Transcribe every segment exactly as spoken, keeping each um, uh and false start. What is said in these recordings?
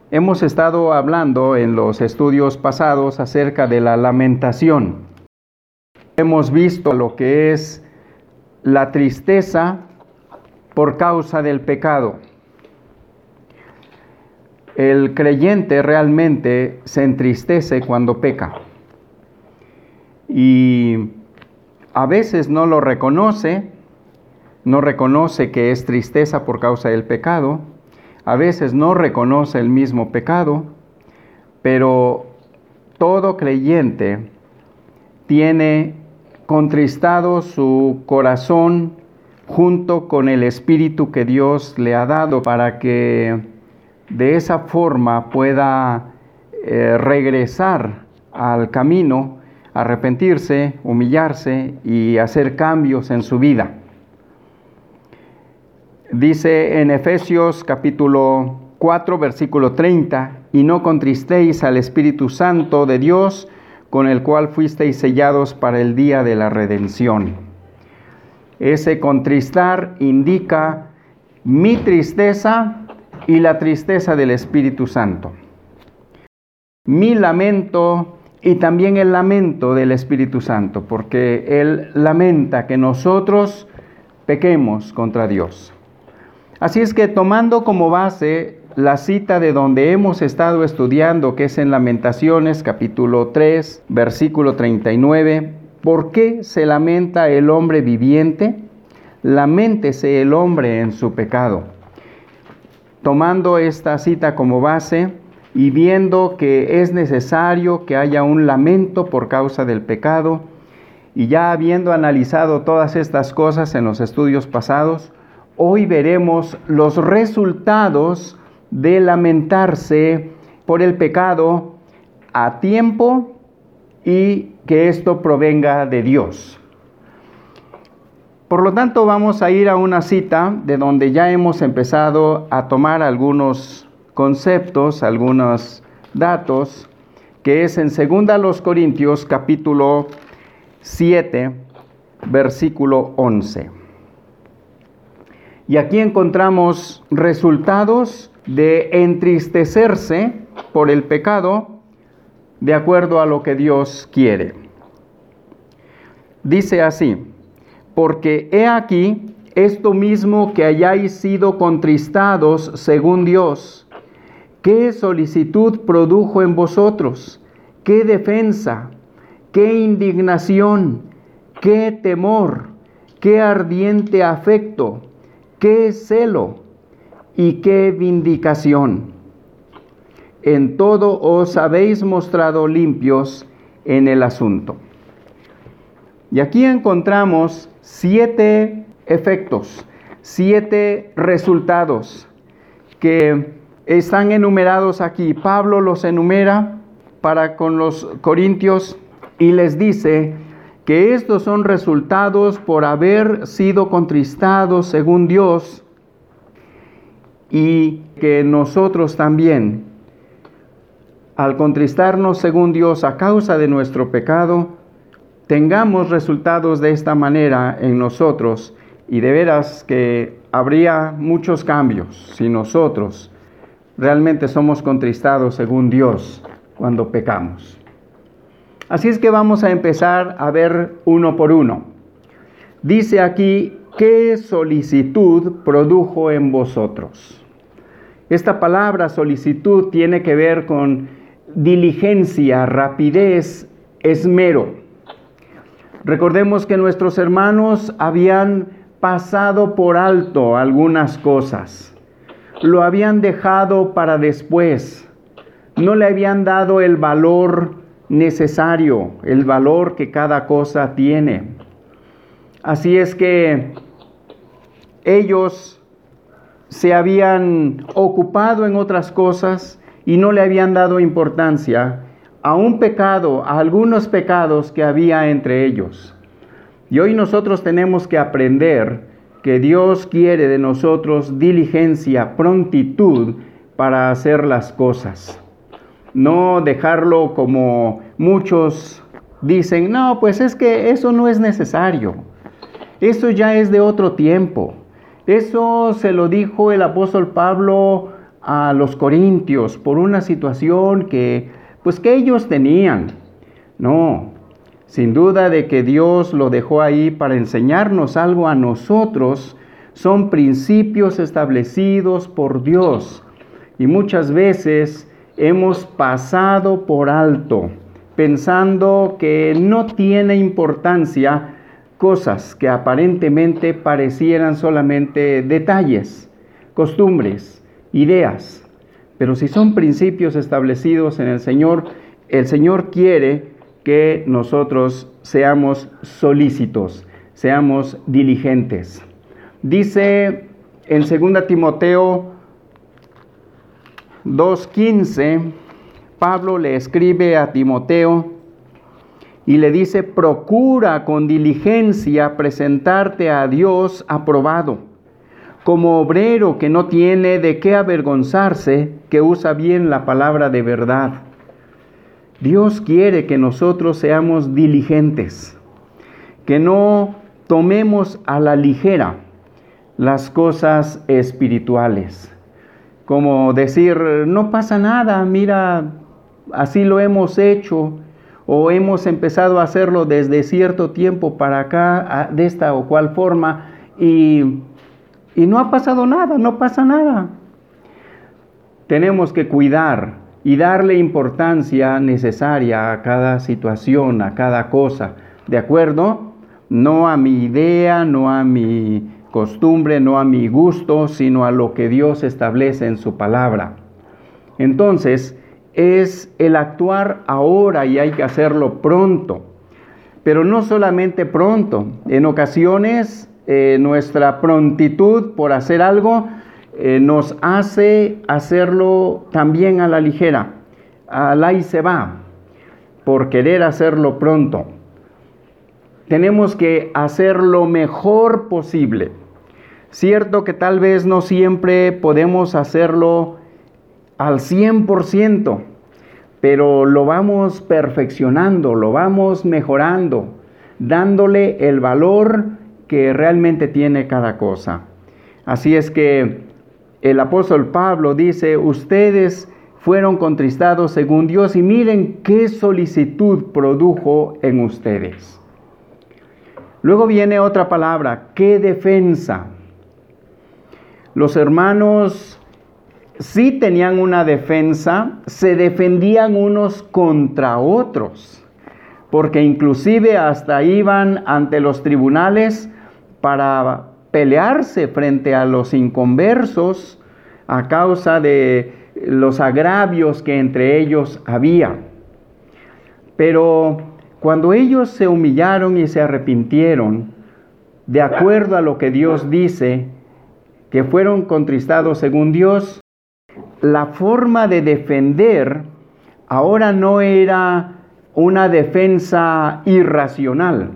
Hemos estado hablando en los estudios pasados acerca de la lamentación. Hemos visto lo que es la tristeza por causa del pecado. El creyente realmente se entristece cuando peca. Y a veces no lo reconoce, no reconoce que es tristeza por causa del pecado. A veces no reconoce el mismo pecado, pero todo creyente tiene contristado su corazón junto con el Espíritu que Dios le ha dado para que de esa forma pueda eh, regresar al camino, arrepentirse, humillarse y hacer cambios en su vida. Dice en Efesios capítulo cuatro, versículo treinta, y no contristéis al Espíritu Santo de Dios, con el cual fuisteis sellados para el día de la redención. Ese contristar indica mi tristeza y la tristeza del Espíritu Santo. Mi lamento y también el lamento del Espíritu Santo, porque Él lamenta que nosotros pequemos contra Dios. Así es que tomando como base la cita de donde hemos estado estudiando, que es en Lamentaciones capítulo tres, versículo treinta y nueve, ¿por qué se lamenta el hombre viviente? Laméntese el hombre en su pecado. Tomando esta cita como base y viendo que es necesario que haya un lamento por causa del pecado, y ya habiendo analizado todas estas cosas en los estudios pasados, hoy veremos los resultados de lamentarse por el pecado a tiempo y que esto provenga de Dios. Por lo tanto, vamos a ir a una cita de donde ya hemos empezado a tomar algunos conceptos, algunos datos, que es en segunda los Corintios capítulo siete, versículo once. Y aquí encontramos resultados de entristecerse por el pecado de acuerdo a lo que Dios quiere. Dice así: porque he aquí esto mismo que hayáis sido contristados según Dios, qué solicitud produjo en vosotros, qué defensa, qué indignación, qué temor, qué ardiente afecto, qué celo y qué vindicación. En todo os habéis mostrado limpios en el asunto. Y aquí encontramos siete efectos, siete resultados que están enumerados aquí. Pablo los enumera para con los corintios y les dice que estos son resultados por haber sido contristados según Dios, y que nosotros también, al contristarnos según Dios a causa de nuestro pecado, tengamos resultados de esta manera en nosotros, y de veras que habría muchos cambios si nosotros realmente somos contristados según Dios cuando pecamos. Así es que vamos a empezar a ver uno por uno. Dice aquí, ¿qué solicitud produjo en vosotros? Esta palabra solicitud tiene que ver con diligencia, rapidez, esmero. Recordemos que nuestros hermanos habían pasado por alto algunas cosas. Lo habían dejado para después. No le habían dado el valor necesario, el valor que cada cosa tiene. Así es que ellos se habían ocupado en otras cosas y no le habían dado importancia a un pecado, a algunos pecados que había entre ellos. Y hoy nosotros tenemos que aprender que Dios quiere de nosotros diligencia, prontitud para hacer las cosas. No dejarlo como muchos dicen, no, pues es que eso no es necesario. Eso ya es de otro tiempo. Eso se lo dijo el apóstol Pablo a los corintios por una situación que, pues que ellos tenían. No, sin duda de que Dios lo dejó ahí para enseñarnos algo a nosotros. Son principios establecidos por Dios y muchas veces hemos pasado por alto, pensando que no tiene importancia cosas que aparentemente parecieran solamente detalles, costumbres, ideas. Pero si son principios establecidos en el Señor, el Señor quiere que nosotros seamos solícitos, seamos diligentes. Dice en segunda Timoteo dos quince, Pablo le escribe a Timoteo y le dice: procura con diligencia presentarte a Dios aprobado, como obrero que no tiene de qué avergonzarse, que usa bien la palabra de verdad. Dios quiere que nosotros seamos diligentes, que no tomemos a la ligera las cosas espirituales. Como decir, no pasa nada, mira, así lo hemos hecho, o hemos empezado a hacerlo desde cierto tiempo para acá, de esta o cual forma, y, y no ha pasado nada, no pasa nada. Tenemos que cuidar y darle importancia necesaria a cada situación, a cada cosa, ¿de acuerdo? No a mi idea, no a mi costumbre, no a mi gusto, sino a lo que Dios establece en su palabra. Entonces, es el actuar ahora y hay que hacerlo pronto. Pero no solamente pronto. En ocasiones, eh, nuestra prontitud por hacer algo eh, nos hace hacerlo también a la ligera. Al ahí se va, por querer hacerlo pronto. Tenemos que hacer lo mejor posible. Cierto que tal vez no siempre podemos hacerlo al cien por ciento, pero lo vamos perfeccionando, lo vamos mejorando, dándole el valor que realmente tiene cada cosa. Así es que el apóstol Pablo dice: ustedes fueron contristados según Dios y miren qué solicitud produjo en ustedes. Luego viene otra palabra, qué defensa. Los hermanos sí tenían una defensa, se defendían unos contra otros, porque inclusive hasta iban ante los tribunales para pelearse frente a los inconversos a causa de los agravios que entre ellos había. Pero cuando ellos se humillaron y se arrepintieron, de acuerdo a lo que Dios dice, que fueron contristados según Dios, la forma de defender ahora no era una defensa irracional.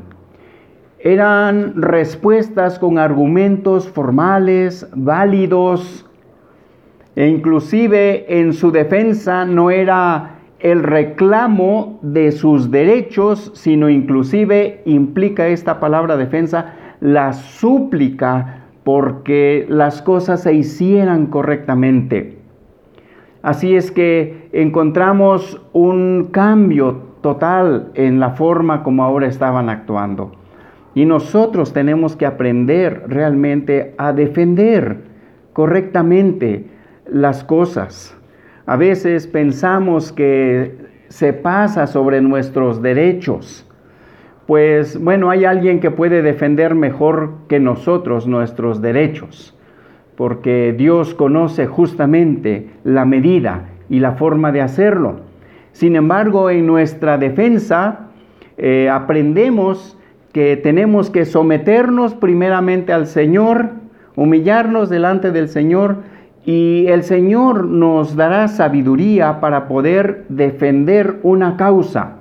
Eran respuestas con argumentos formales, válidos, e inclusive en su defensa no era el reclamo de sus derechos, sino inclusive implica esta palabra defensa la súplica porque las cosas se hicieran correctamente. Así es que encontramos un cambio total en la forma como ahora estaban actuando. Y nosotros tenemos que aprender realmente a defender correctamente las cosas. A veces pensamos que se pasa sobre nuestros derechos. Pues bueno, hay alguien que puede defender mejor que nosotros nuestros derechos, porque Dios conoce justamente la medida y la forma de hacerlo. Sin embargo, en nuestra defensa eh, aprendemos que tenemos que someternos primeramente al Señor, humillarnos delante del Señor, y el Señor nos dará sabiduría para poder defender una causa.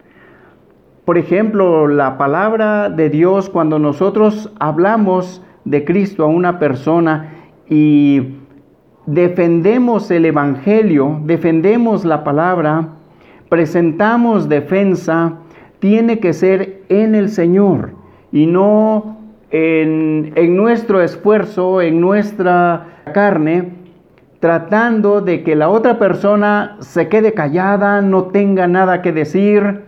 Por ejemplo, la palabra de Dios, cuando nosotros hablamos de Cristo a una persona y defendemos el Evangelio, defendemos la palabra, presentamos defensa, tiene que ser en el Señor y no en, en nuestro esfuerzo, en nuestra carne, tratando de que la otra persona se quede callada, no tenga nada que decir,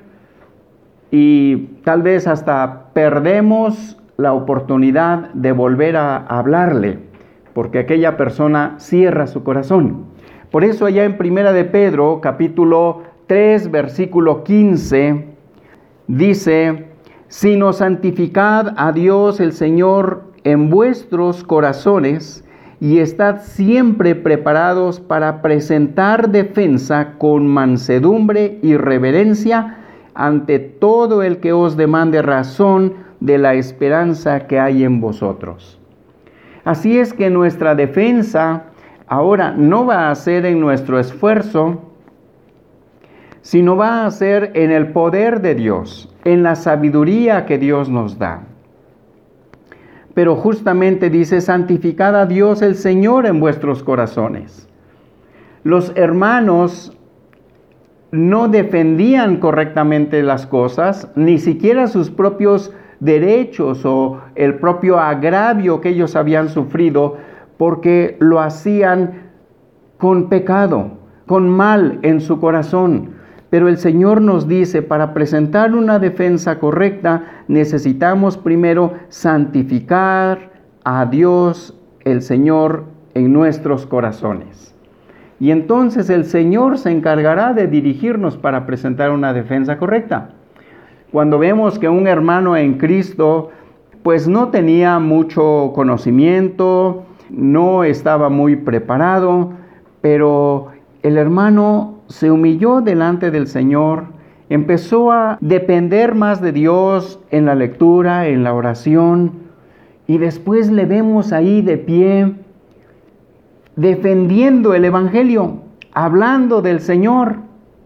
y tal vez hasta perdemos la oportunidad de volver a hablarle, porque aquella persona cierra su corazón. Por eso allá en Primera de Pedro, capítulo tres, versículo quince, dice: sino santificad a Dios el Señor en vuestros corazones, y estad siempre preparados para presentar defensa con mansedumbre y reverencia ante todo el que os demande razón de la esperanza que hay en vosotros. Así es que nuestra defensa ahora no va a ser en nuestro esfuerzo, sino va a ser en el poder de Dios, en la sabiduría que Dios nos da. Pero justamente dice: santificad a Dios el Señor en vuestros corazones. Los hermanos no defendían correctamente las cosas, ni siquiera sus propios derechos o el propio agravio que ellos habían sufrido, porque lo hacían con pecado, con mal en su corazón. Pero el Señor nos dice, para presentar una defensa correcta, necesitamos primero santificar a Dios, el Señor, en nuestros corazones. Y entonces el Señor se encargará de dirigirnos para presentar una defensa correcta. Cuando vemos que un hermano en Cristo, pues no tenía mucho conocimiento, no estaba muy preparado, pero el hermano se humilló delante del Señor, empezó a depender más de Dios en la lectura, en la oración, y después le vemos ahí de pie, defendiendo el Evangelio, hablando del Señor.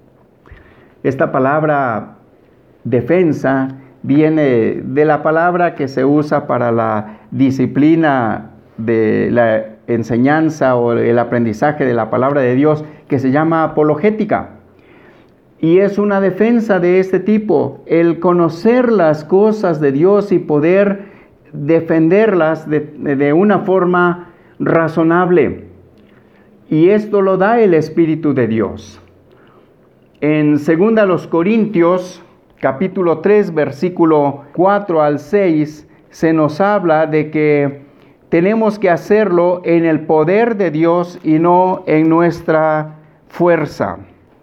Esta palabra defensa viene de la palabra que se usa para la disciplina de la enseñanza o el aprendizaje de la palabra de Dios, que se llama apologética. Y es una defensa de este tipo, el conocer las cosas de Dios y poder defenderlas de, de una forma razonable. Y esto lo da el Espíritu de Dios. En segunda los Corintios, capítulo tres, versículo cuatro al seis, se nos habla de que tenemos que hacerlo en el poder de Dios y no en nuestra fuerza.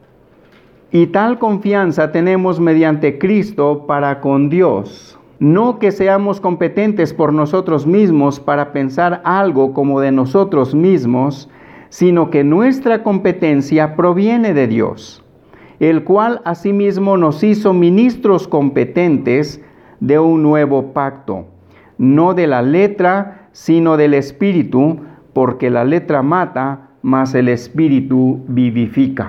Y tal confianza tenemos mediante Cristo para con Dios. No que seamos competentes por nosotros mismos para pensar algo como de nosotros mismos, sino que nuestra competencia proviene de Dios, el cual asimismo nos hizo ministros competentes de un nuevo pacto, no de la letra, sino del Espíritu, porque la letra mata, mas el Espíritu vivifica.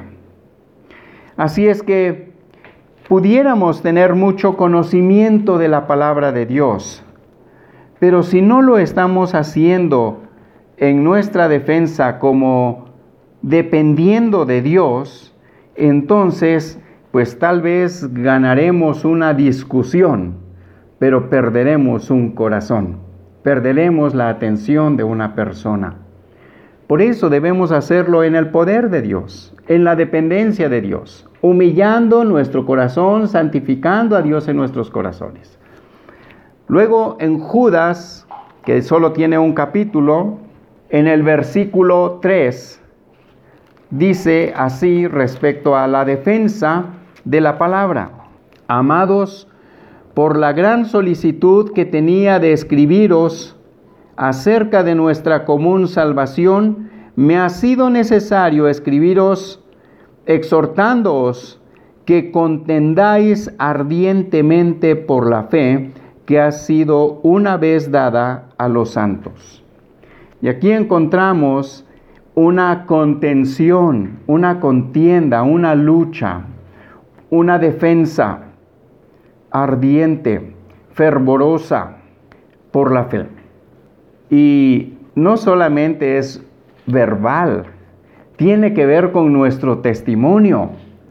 Así es que pudiéramos tener mucho conocimiento de la palabra de Dios, pero si no lo estamos haciendo en nuestra defensa como dependiendo de Dios, entonces pues tal vez ganaremos una discusión, pero perderemos un corazón. Perderemos la atención de una persona. Por eso debemos hacerlo en el poder de Dios, en la dependencia de Dios, humillando nuestro corazón, santificando a Dios en nuestros corazones. Luego en Judas, que solo tiene un capítulo, en el versículo tres, dice así respecto a la defensa de la palabra: amados, por la gran solicitud que tenía de escribiros acerca de nuestra común salvación, me ha sido necesario escribiros exhortándoos que contendáis ardientemente por la fe que ha sido una vez dada a los santos. Y aquí encontramos una contención, una contienda, una lucha, una defensa ardiente, fervorosa por la fe. Y no solamente es verbal, tiene que ver con nuestro testimonio.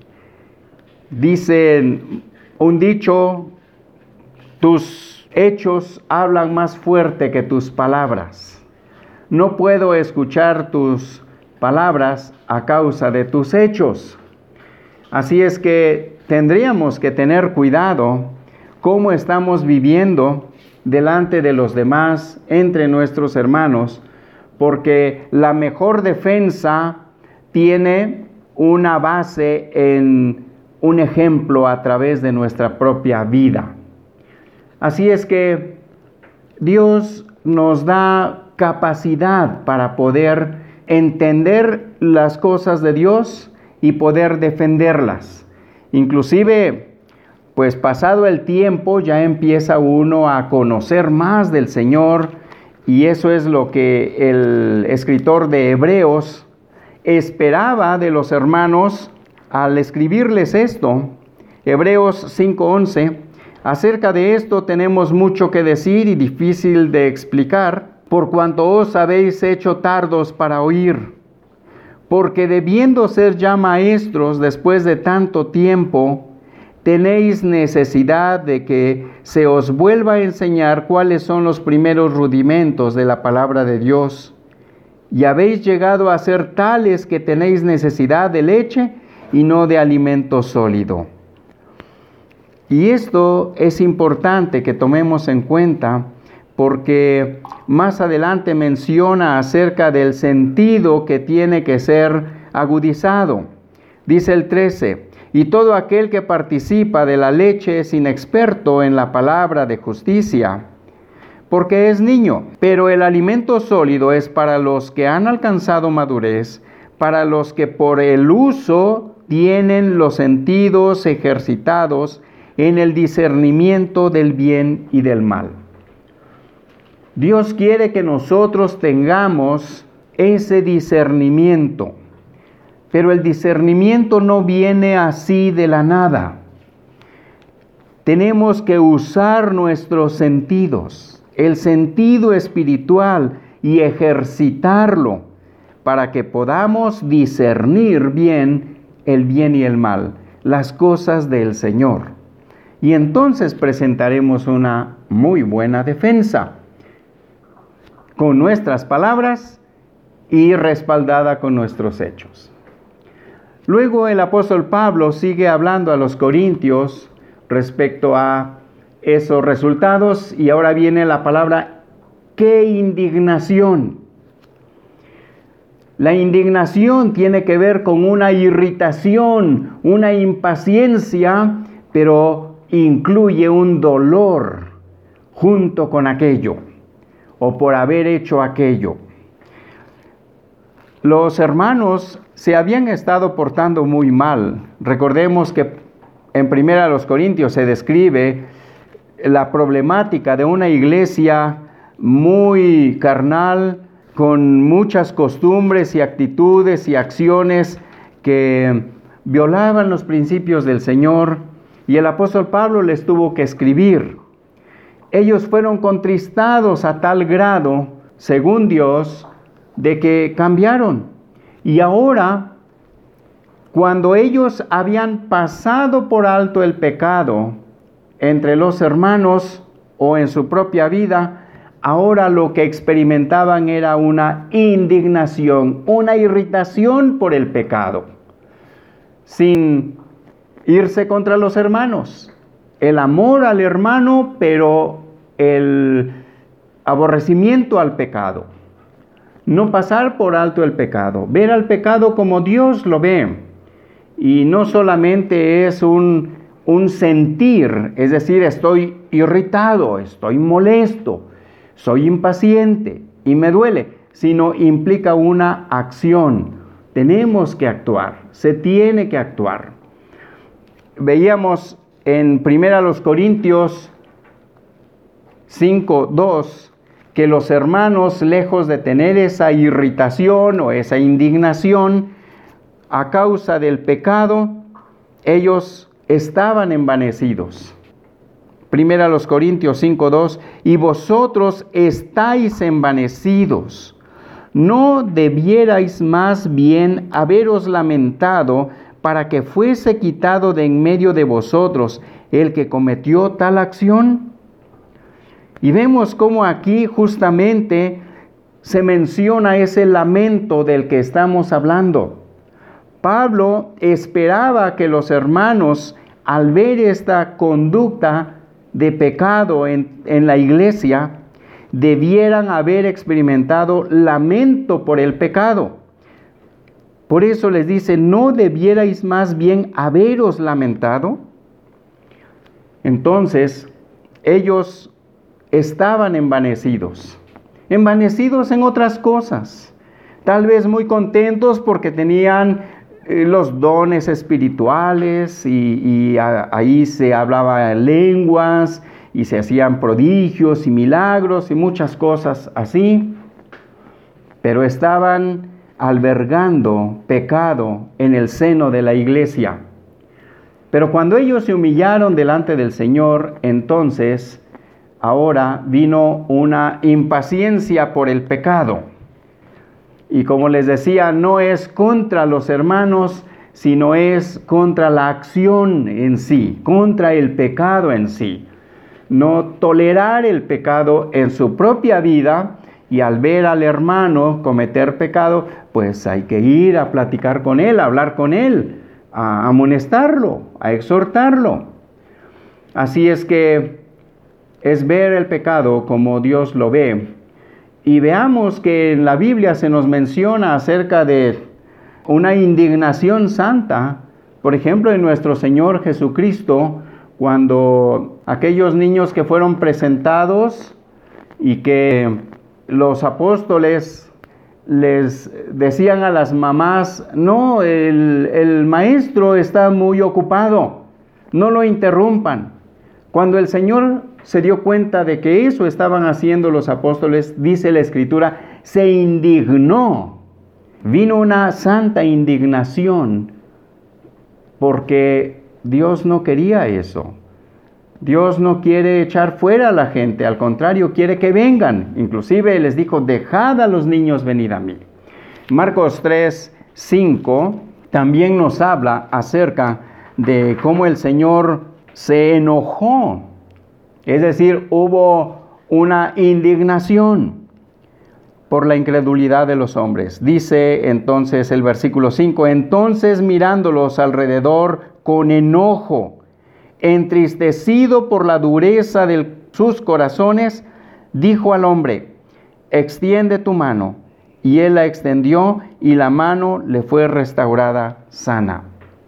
Dice un dicho: tus hechos hablan más fuerte que tus palabras. No puedo escuchar tus palabras a causa de tus hechos. Así es que tendríamos que tener cuidado cómo estamos viviendo delante de los demás, entre nuestros hermanos, porque la mejor defensa tiene una base en un ejemplo a través de nuestra propia vida. Así es que Dios nos da capacidad para poder entender las cosas de Dios y poder defenderlas. Inclusive, pues pasado el tiempo, ya empieza uno a conocer más del Señor, y eso es lo que el escritor de Hebreos esperaba de los hermanos al escribirles esto. Hebreos cinco once. Acerca de esto tenemos mucho que decir y difícil de explicar, por cuanto os habéis hecho tardos para oír. Porque debiendo ser ya maestros después de tanto tiempo, tenéis necesidad de que se os vuelva a enseñar cuáles son los primeros rudimentos de la palabra de Dios. Y habéis llegado a ser tales que tenéis necesidad de leche y no de alimento sólido. Y esto es importante que tomemos en cuenta, porque más adelante menciona acerca del sentido que tiene que ser agudizado. Dice el trece, y todo aquel que participa de la leche es inexperto en la palabra de justicia, porque es niño. Pero el alimento sólido es para los que han alcanzado madurez, para los que por el uso tienen los sentidos ejercitados en el discernimiento del bien y del mal. Dios quiere que nosotros tengamos ese discernimiento, pero el discernimiento no viene así de la nada. Tenemos que usar nuestros sentidos, el sentido espiritual, y ejercitarlo para que podamos discernir bien el bien y el mal, las cosas del Señor. Y entonces presentaremos una muy buena defensa, con nuestras palabras y respaldada con nuestros hechos. Luego el apóstol Pablo sigue hablando a los corintios respecto a esos resultados, y ahora viene la palabra ¡qué indignación! La indignación tiene que ver con una irritación, una impaciencia, pero incluye un dolor junto con aquello, o por haber hecho aquello. Los hermanos se habían estado portando muy mal. Recordemos que en Primera de los Corintios se describe la problemática de una iglesia muy carnal, con muchas costumbres y actitudes y acciones que violaban los principios del Señor, y el apóstol Pablo les tuvo que escribir. Ellos fueron contristados a tal grado, según Dios, de que cambiaron. Y ahora, cuando ellos habían pasado por alto el pecado entre los hermanos o en su propia vida, ahora lo que experimentaban era una indignación, una irritación por el pecado, sin irse contra los hermanos. El amor al hermano, pero el aborrecimiento al pecado. No pasar por alto el pecado, ver al pecado como Dios lo ve. Y no solamente es un, un sentir, es decir, estoy irritado, estoy molesto, soy impaciente y me duele, sino implica una acción. Tenemos que actuar, se tiene que actuar. Veíamos en Primera los Corintios cinco dos que los hermanos, lejos de tener esa irritación o esa indignación a causa del pecado, ellos estaban envanecidos. Primera los Corintios cinco dos, y vosotros estáis envanecidos. ¿No debierais más bien haberos lamentado para que fuese quitado de en medio de vosotros el que cometió tal acción? Y vemos cómo aquí justamente se menciona ese lamento del que estamos hablando. Pablo esperaba que los hermanos, al ver esta conducta de pecado en, en la iglesia, debieran haber experimentado lamento por el pecado. Por eso les dice, ¿no debierais más bien haberos lamentado? Entonces, ellos estaban envanecidos, envanecidos en otras cosas, tal vez muy contentos porque tenían eh, los dones espirituales y, y a, ahí se hablaba lenguas y se hacían prodigios y milagros y muchas cosas así, pero estaban albergando pecado en el seno de la iglesia. Pero cuando ellos se humillaron delante del Señor, entonces ahora vino una impaciencia por el pecado. Y como les decía, no es contra los hermanos, sino es contra la acción en sí, contra el pecado en sí. No tolerar el pecado en su propia vida, y al ver al hermano cometer pecado, pues hay que ir a platicar con él, a hablar con él, a amonestarlo, a exhortarlo. Así es que es ver el pecado como Dios lo ve. Y veamos que en la Biblia se nos menciona acerca de una indignación santa. Por ejemplo, en nuestro Señor Jesucristo, cuando aquellos niños que fueron presentados y que los apóstoles les decían a las mamás, no, el, el maestro está muy ocupado, no lo interrumpan. Cuando el Señor se dio cuenta de que eso estaban haciendo los apóstoles, dice la Escritura, se indignó. Vino una santa indignación porque Dios no quería eso. Dios no quiere echar fuera a la gente, al contrario, quiere que vengan. Inclusive les dijo, dejad a los niños venir a mí. Marcos tres, cinco también nos habla acerca de cómo el Señor se enojó. Es decir, hubo una indignación por la incredulidad de los hombres. Dice entonces el versículo cinco, entonces mirándolos alrededor con enojo, entristecido por la dureza de sus corazones, dijo al hombre, extiende tu mano. Y él la extendió y la mano le fue restaurada sana.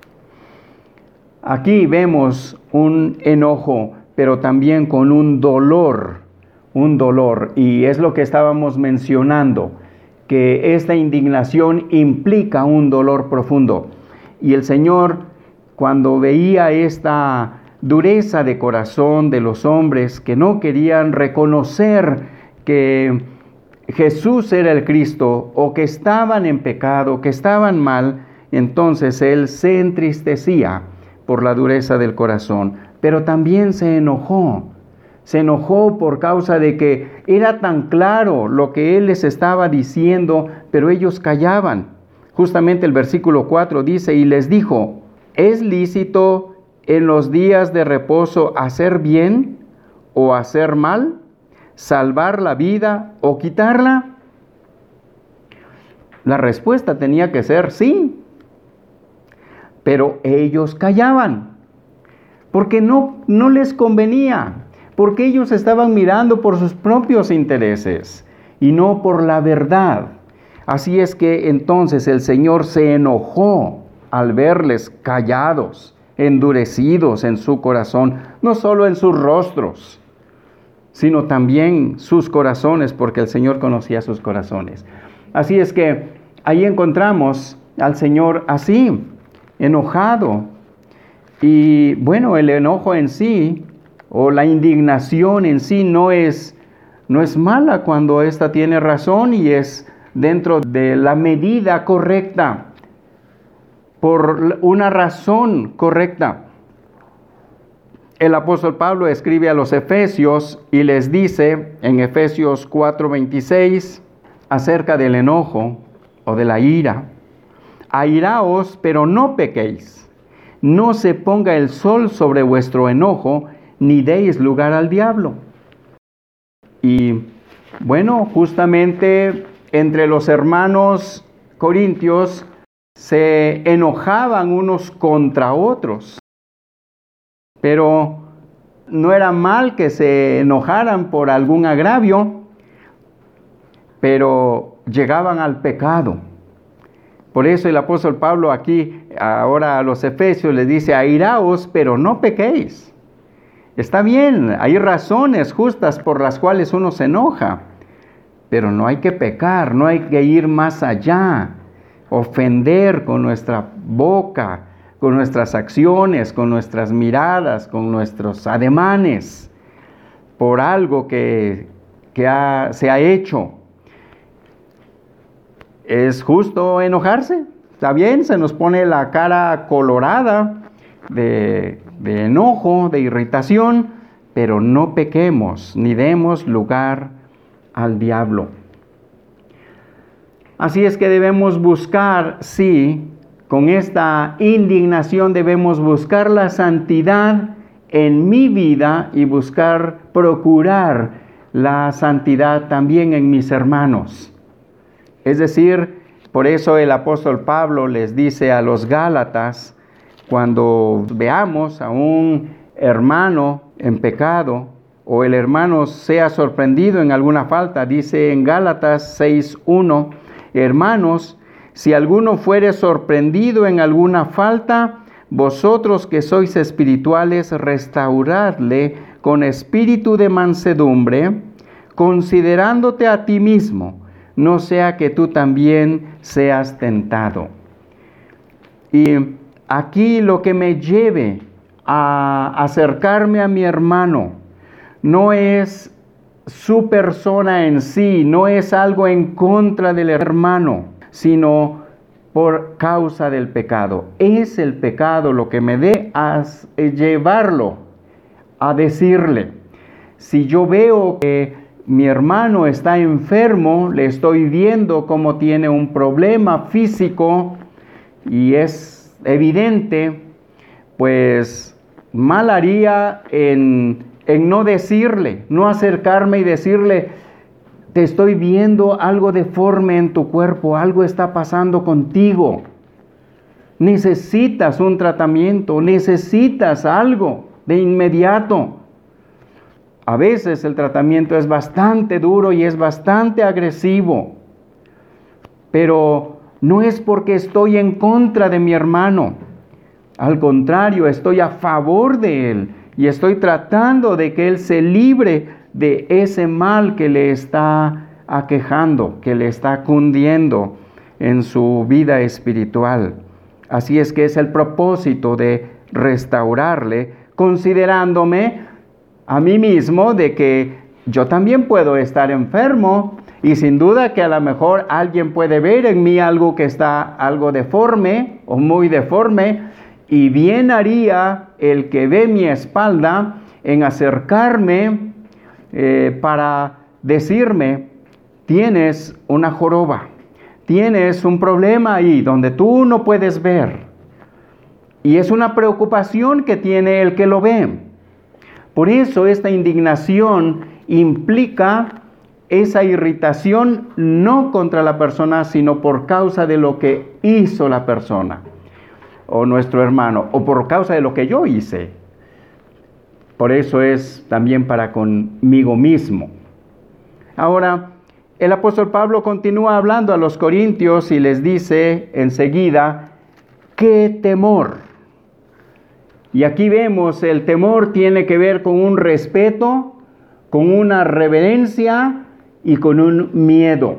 Aquí vemos un enojo, pero también con un dolor, un dolor. Y es lo que estábamos mencionando, que esta indignación implica un dolor profundo. Y el Señor, cuando veía esta dureza de corazón de los hombres que no querían reconocer que Jesús era el Cristo o que estaban en pecado, que estaban mal, entonces Él se entristecía por la dureza del corazón, pero también se enojó. Se enojó por causa de que era tan claro lo que Él les estaba diciendo, pero ellos callaban. Justamente el versículo cuatro dice, y les dijo, ¿es lícito en los días de reposo hacer bien o hacer mal? ¿Salvar la vida o quitarla? La respuesta tenía que ser sí. Pero ellos callaban, porque no, no les convenía, porque ellos estaban mirando por sus propios intereses y no por la verdad. Así es que entonces el Señor se enojó al verles callados, endurecidos en su corazón, no solo en sus rostros, sino también sus corazones, porque el Señor conocía sus corazones. Así es que ahí encontramos al Señor así, enojado. Y bueno, el enojo en sí, o la indignación en sí, no es, no es mala cuando ésta tiene razón y es dentro de la medida correcta, por una razón correcta. El apóstol Pablo escribe a los Efesios y les dice en Efesios cuatro veintiséis acerca del enojo o de la ira, airaos, pero no pequéis, no se ponga el sol sobre vuestro enojo, ni deis lugar al diablo. Y Bueno, justamente entre los hermanos corintios se enojaban unos contra otros, pero no era mal que se enojaran por algún agravio, pero llegaban al pecado. Por eso el apóstol Pablo aquí, ahora a los Efesios, les dice: airaos, pero no pequéis. Está bien, hay razones justas por las cuales uno se enoja, pero no hay que pecar, no hay que ir más allá, ofender con nuestra boca, con nuestras acciones, con nuestras miradas, con nuestros ademanes, por algo que, que ha, se ha hecho. ¿Es justo enojarse? Está bien, se nos pone la cara colorada de, de enojo, de irritación, pero no pequemos ni demos lugar al diablo. Así es que debemos buscar, sí, con esta indignación debemos buscar la santidad en mi vida y buscar, procurar la santidad también en mis hermanos. Es decir, por eso el apóstol Pablo les dice a los Gálatas, cuando veamos a un hermano en pecado o el hermano sea sorprendido en alguna falta, dice en Gálatas seis uno, hermanos, si alguno fuere sorprendido en alguna falta, vosotros que sois espirituales, restauradle con espíritu de mansedumbre, considerándote a ti mismo, no sea que tú también seas tentado. Y aquí lo que me lleve a acercarme a mi hermano no es su persona en sí, no es algo en contra del hermano, sino por causa del pecado. Es el pecado lo que me dé a llevarlo a decirle. Si yo veo que mi hermano está enfermo, le estoy viendo cómo tiene un problema físico y es evidente, pues mal haría en, en no decirle, no acercarme y decirle: te estoy viendo algo deforme en tu cuerpo, algo está pasando contigo. Necesitas un tratamiento, necesitas algo de inmediato. A veces el tratamiento es bastante duro y es bastante agresivo, pero no es porque estoy en contra de mi hermano. Al contrario, estoy a favor de él y estoy tratando de que él se libre de ese mal que le está aquejando, que le está cundiendo en su vida espiritual. Así es que es el propósito de restaurarle, considerándome a mí mismo de que yo también puedo estar enfermo y sin duda que a lo mejor alguien puede ver en mí algo que está algo deforme o muy deforme, y bien haría el que ve mi espalda en acercarme eh, para decirme: tienes una joroba, tienes un problema ahí donde tú no puedes ver. Y es una preocupación que tiene el que lo ve. Por eso esta indignación implica esa irritación no contra la persona, sino por causa de lo que hizo la persona o nuestro hermano, o por causa de lo que yo hice. Por eso es también para conmigo mismo. Ahora, el apóstol Pablo continúa hablando a los corintios y les dice enseguida: ¡qué temor! Y aquí vemos, el temor tiene que ver con un respeto, con una reverencia y con un miedo,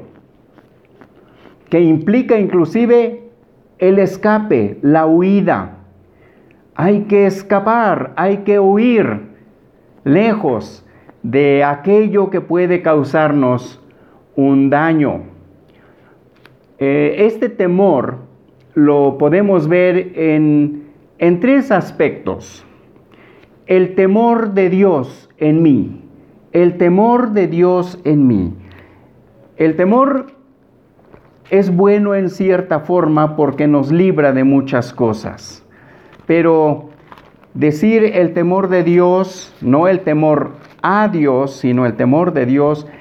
que implica inclusive el escape, la huida. Hay que escapar, hay que huir lejos de aquello que puede causarnos un daño. Eh, este temor lo podemos ver en En tres aspectos: el temor de Dios en mí, el temor de Dios en mí. El temor es bueno en cierta forma porque nos libra de muchas cosas, pero decir el temor de Dios, no el temor a Dios, sino el temor de Dios,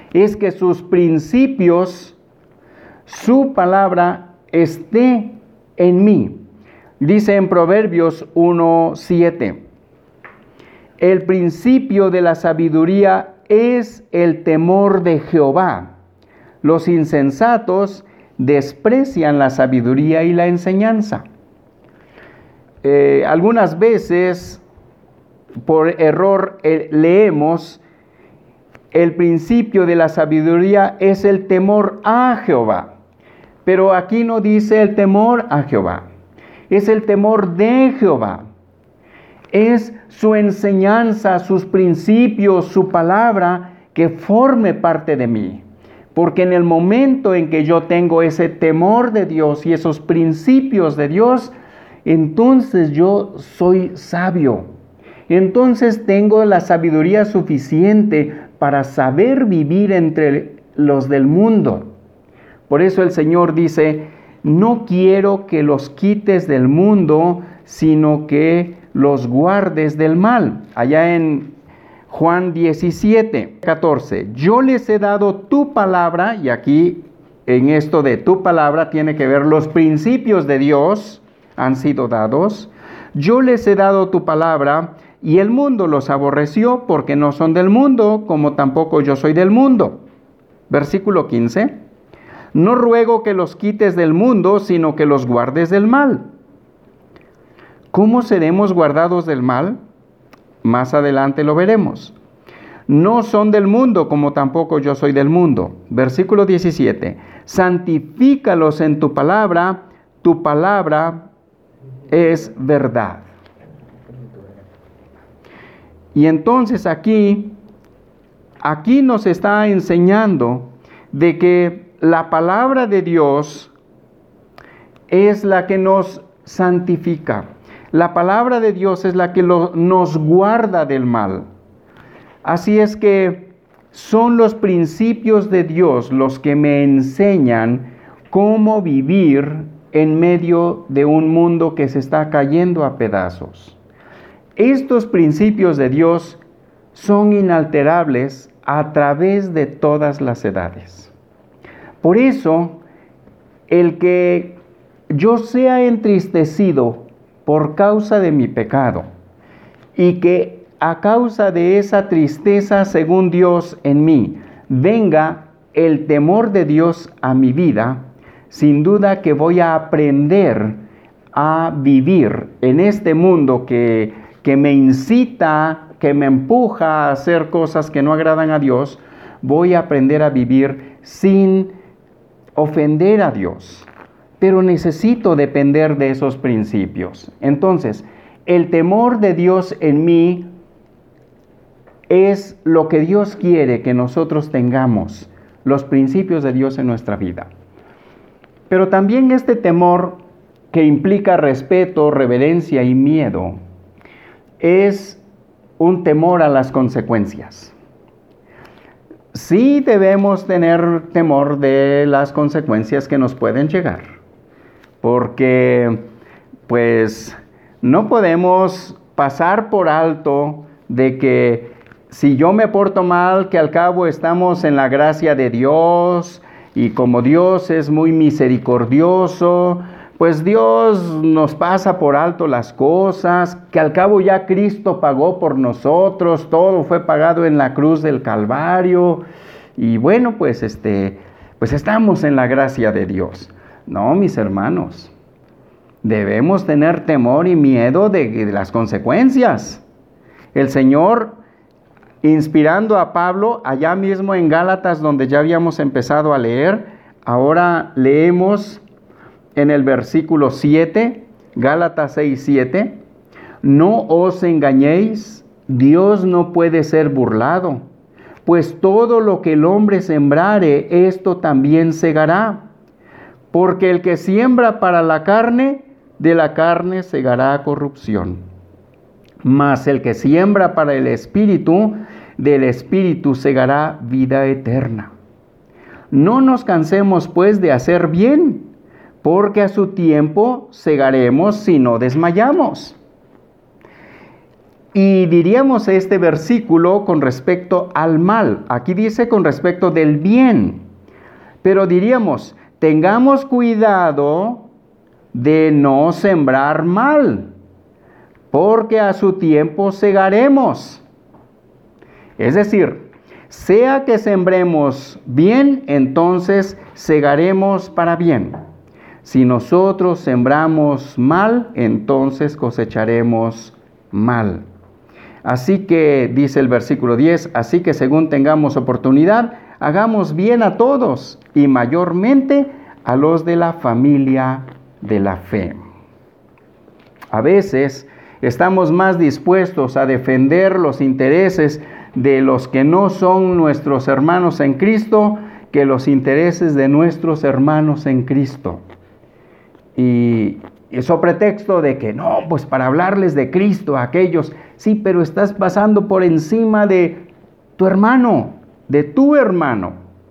es que sus principios, su palabra esté en mí. Dice en Proverbios uno siete, el principio de la sabiduría es el temor de Jehová. Los insensatos desprecian la sabiduría y la enseñanza. Eh, algunas veces, por error, eh, leemos, el principio de la sabiduría es el temor a Jehová. Pero aquí no dice el temor a Jehová, es el temor de Jehová. Es su enseñanza, sus principios, su palabra que forme parte de mí. Porque en el momento en que yo tengo ese temor de Dios y esos principios de Dios, entonces yo soy sabio. Entonces tengo la sabiduría suficiente para saber vivir entre los del mundo. Por eso el Señor dice, no quiero que los quites del mundo, sino que los guardes del mal. Allá en Juan diecisiete, catorce, yo les he dado tu palabra, y aquí en esto de tu palabra tiene que ver los principios de Dios han sido dados. Yo les he dado tu palabra, y el mundo los aborreció porque no son del mundo, como tampoco yo soy del mundo. Versículo quince, no ruego que los quites del mundo, sino que los guardes del mal. ¿Cómo seremos guardados del mal? Más adelante lo veremos. No son del mundo, como tampoco yo soy del mundo. Versículo diecisiete. Santifícalos en tu palabra, tu palabra es verdad. Y entonces aquí, aquí nos está enseñando de que la palabra de Dios es la que nos santifica. La palabra de Dios es la que lo, nos guarda del mal. Así es que son los principios de Dios los que me enseñan cómo vivir en medio de un mundo que se está cayendo a pedazos. Estos principios de Dios son inalterables a través de todas las edades. Por eso, el que yo sea entristecido por causa de mi pecado, y que a causa de esa tristeza, según Dios en mí, venga el temor de Dios a mi vida, sin duda que voy a aprender a vivir en este mundo que, que me incita, que me empuja a hacer cosas que no agradan a Dios. Voy a aprender a vivir sin ofender a Dios. Pero necesito depender de esos principios. Entonces, el temor de Dios en mí es lo que Dios quiere que nosotros tengamos, los principios de Dios en nuestra vida. Pero también este temor, que implica respeto, reverencia y miedo, es un temor a las consecuencias. Sí debemos tener temor de las consecuencias que nos pueden llegar. Porque, pues, no podemos pasar por alto de que si yo me porto mal, que al cabo estamos en la gracia de Dios, y como Dios es muy misericordioso, pues Dios nos pasa por alto las cosas, que al cabo ya Cristo pagó por nosotros, todo fue pagado en la cruz del Calvario, y bueno, pues, este, pues estamos en la gracia de Dios. No, mis hermanos, debemos tener temor y miedo de, de las consecuencias. El Señor, inspirando a Pablo, allá mismo en Gálatas, donde ya habíamos empezado a leer, ahora leemos en el versículo siete, Gálatas seis, siete, no os engañéis, Dios no puede ser burlado, pues todo lo que el hombre sembrare, esto también segará. Porque el que siembra para la carne, de la carne segará corrupción. Mas el que siembra para el Espíritu, del Espíritu segará vida eterna. No nos cansemos pues de hacer bien, porque a su tiempo segaremos si no desmayamos. Y diríamos este versículo con respecto al mal. Aquí dice con respecto del bien. Pero diríamos, tengamos cuidado de no sembrar mal, porque a su tiempo segaremos. Es decir, sea que sembremos bien, entonces segaremos para bien. Si nosotros sembramos mal, entonces cosecharemos mal. Así que, dice el versículo diez, así que según tengamos oportunidad, hagamos bien a todos y mayormente a los de la familia de la fe. A veces estamos más dispuestos a defender los intereses de los que no son nuestros hermanos en Cristo que los intereses de nuestros hermanos en Cristo. Y eso pretexto de que no, pues para hablarles de Cristo a aquellos, sí, pero estás pasando por encima de tu hermano, de tu hermano.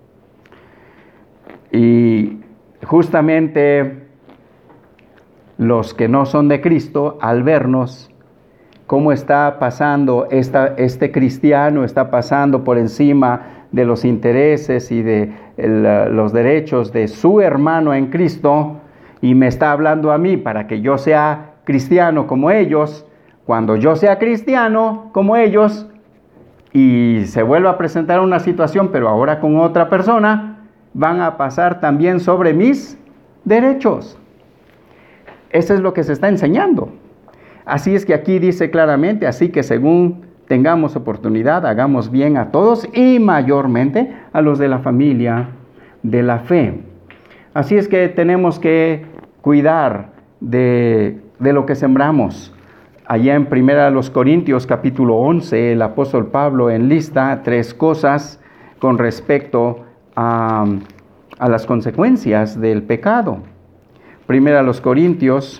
Y justamente los que no son de Cristo, al vernos cómo está pasando esta, este cristiano, está pasando por encima de los intereses y de el, los derechos de su hermano en Cristo, y me está hablando a mí para que yo sea cristiano como ellos, cuando yo sea cristiano como ellos, y se vuelva a presentar una situación, pero ahora con otra persona, van a pasar también sobre mis derechos. Eso es lo que se está enseñando. Así es que aquí dice claramente, así que según tengamos oportunidad, hagamos bien a todos y mayormente a los de la familia de la fe. Así es que tenemos que cuidar de, de lo que sembramos. Allá en Primera de los Corintios, capítulo once, el apóstol Pablo enlista tres cosas con respecto a, a las consecuencias del pecado. Primera de los Corintios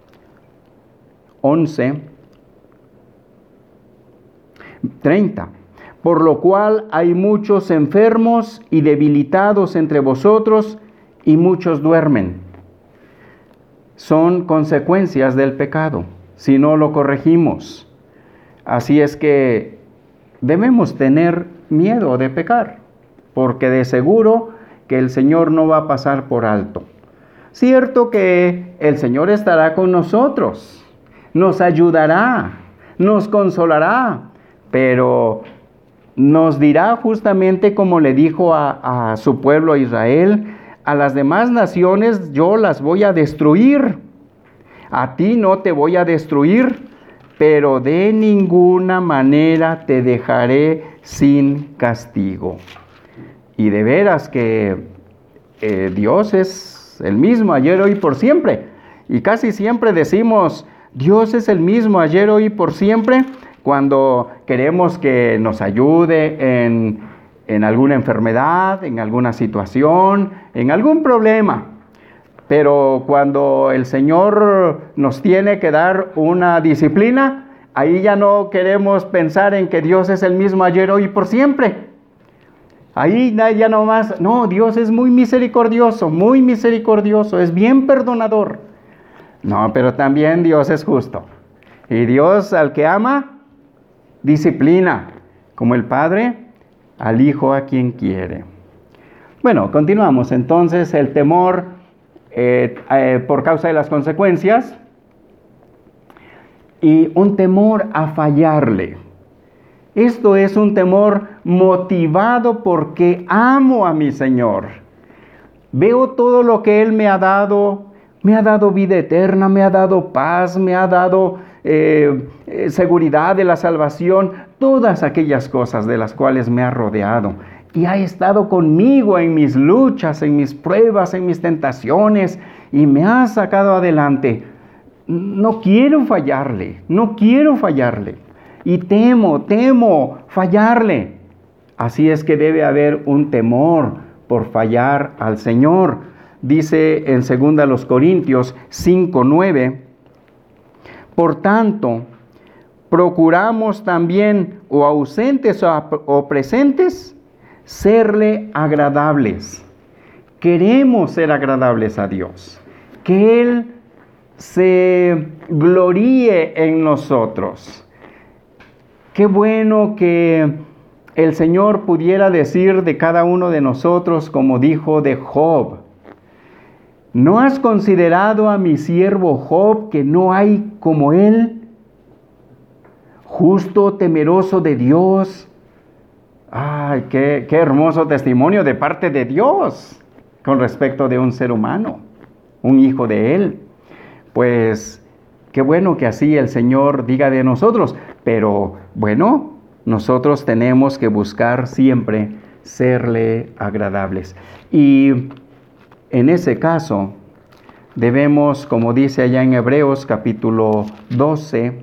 once, treinta. Por lo cual hay muchos enfermos y debilitados entre vosotros, y muchos duermen. Son consecuencias del pecado, si no lo corregimos. Así es que debemos tener miedo de pecar, porque de seguro que el Señor no va a pasar por alto. Cierto que el Señor estará con nosotros, nos ayudará, nos consolará, pero nos dirá justamente como le dijo a, a su pueblo Israel: a las demás naciones yo las voy a destruir, a ti no te voy a destruir, pero de ninguna manera te dejaré sin castigo. Y de veras que eh, Dios es el mismo ayer, hoy, por siempre. Y casi siempre decimos, Dios es el mismo ayer, hoy, por siempre, cuando queremos que nos ayude en en alguna enfermedad, en alguna situación, en algún problema. Pero cuando el Señor nos tiene que dar una disciplina, ahí ya no queremos pensar en que Dios es el mismo ayer, hoy y por siempre. Ahí ya no más, no, Dios es muy misericordioso, muy misericordioso, es bien perdonador. No, pero también Dios es justo. Y Dios al que ama, disciplina, como el Padre al Hijo a quien quiere. Bueno, continuamos entonces. El temor eh, eh, por causa de las consecuencias y un temor a fallarle. Esto es un temor motivado porque amo a mi Señor. Veo todo lo que Él me ha dado, me ha dado vida eterna, me ha dado paz, me ha dado eh, eh, seguridad de la salvación, todas aquellas cosas de las cuales me ha rodeado. Y ha estado conmigo en mis luchas, en mis pruebas, en mis tentaciones, y me ha sacado adelante. No quiero fallarle, no quiero fallarle. Y temo, temo fallarle. Así es que debe haber un temor por fallar al Señor. Dice en segunda los Corintios cinco, nueve, por tanto, procuramos también, o ausentes o presentes, serle agradables. Queremos ser agradables a Dios, que Él se gloríe en nosotros. Qué bueno que el Señor pudiera decir de cada uno de nosotros, como dijo de Job: ¿no has considerado a mi siervo Job, que no hay como él? Justo, temeroso de Dios. Ay, qué, qué hermoso testimonio de parte de Dios con respecto de un ser humano, un hijo de Él. Pues qué bueno que así el Señor diga de nosotros, pero bueno, nosotros tenemos que buscar siempre serle agradables. Y en ese caso, debemos, como dice allá en Hebreos capítulo doce,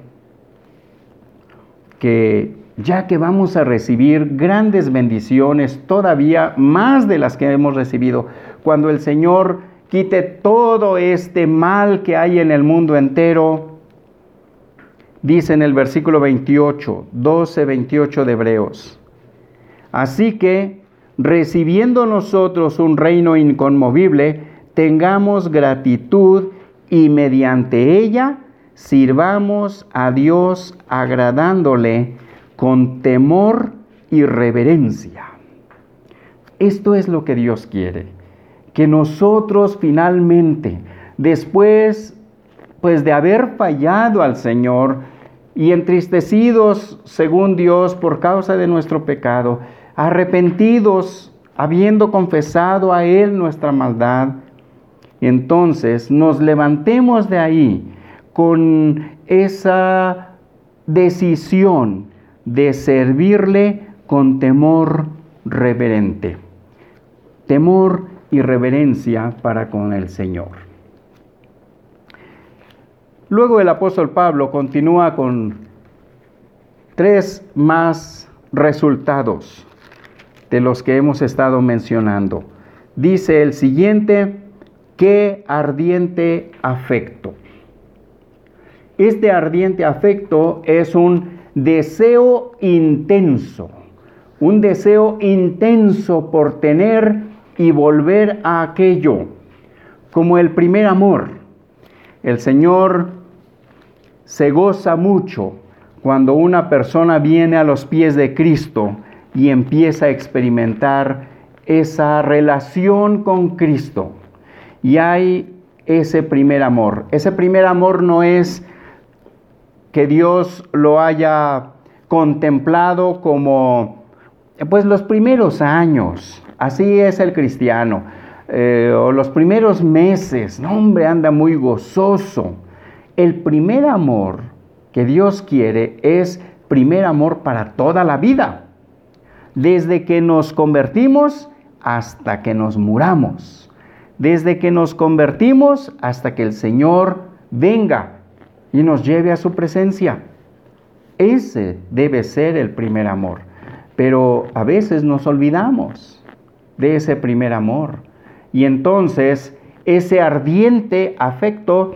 que ya que vamos a recibir grandes bendiciones, todavía más de las que hemos recibido, cuando el Señor quite todo este mal que hay en el mundo entero, dice en el versículo veintiocho, doce, veintiocho de Hebreos: así que, recibiendo nosotros un reino inconmovible, tengamos gratitud y mediante ella sirvamos a Dios agradándole con temor y reverencia. Esto es lo que Dios quiere, que nosotros finalmente, después pues de haber fallado al Señor y entristecidos según Dios por causa de nuestro pecado, arrepentidos, habiendo confesado a Él nuestra maldad, entonces nos levantemos de ahí con esa decisión de servirle con temor reverente. Temor y reverencia para con el Señor. Luego el apóstol Pablo continúa con tres más resultados de los que hemos estado mencionando. Dice el siguiente: qué ardiente afecto. Este ardiente afecto es un deseo intenso, un deseo intenso por tener y volver a aquello, como el primer amor. El Señor se goza mucho cuando una persona viene a los pies de Cristo y empieza a experimentar esa relación con Cristo. Y hay ese primer amor. Ese primer amor no es que Dios lo haya contemplado como, pues, los primeros años. Así es el cristiano. Eh, o los primeros meses. No, hombre, anda muy gozoso. El primer amor que Dios quiere es primer amor para toda la vida. Desde que nos convertimos hasta que nos muramos. Desde que nos convertimos hasta que el Señor venga y nos lleve a su presencia. Ese debe ser el primer amor. Pero a veces nos olvidamos de ese primer amor. Y entonces ese ardiente afecto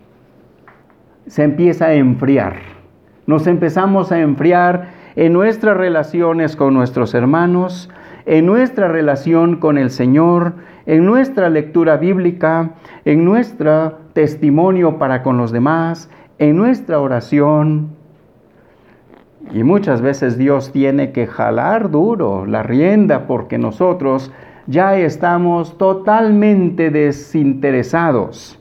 se empieza a enfriar. Nos empezamos a enfriar en nuestras relaciones con nuestros hermanos, en nuestra relación con el Señor, en nuestra lectura bíblica, en nuestro testimonio para con los demás, en nuestra oración. Y muchas veces Dios tiene que jalar duro la rienda porque nosotros ya estamos totalmente desinteresados,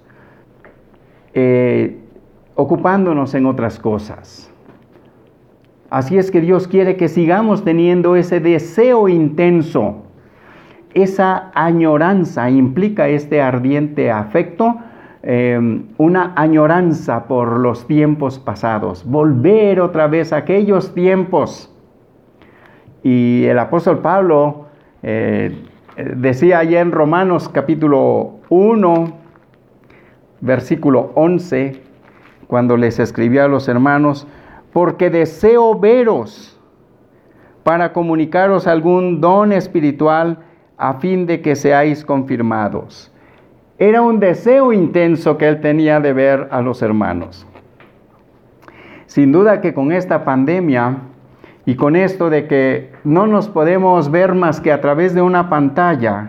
eh, ocupándonos en otras cosas. Así es que Dios quiere que sigamos teniendo ese deseo intenso, esa añoranza. Implica este ardiente afecto, eh, una añoranza por los tiempos pasados, volver otra vez a aquellos tiempos. Y el apóstol Pablo eh, decía allá en Romanos capítulo uno, versículo once, cuando les escribía a los hermanos: porque deseo veros para comunicaros algún don espiritual a fin de que seáis confirmados. Era un deseo intenso que él tenía de ver a los hermanos. Sin duda que con esta pandemia y con esto de que no nos podemos ver más que a través de una pantalla,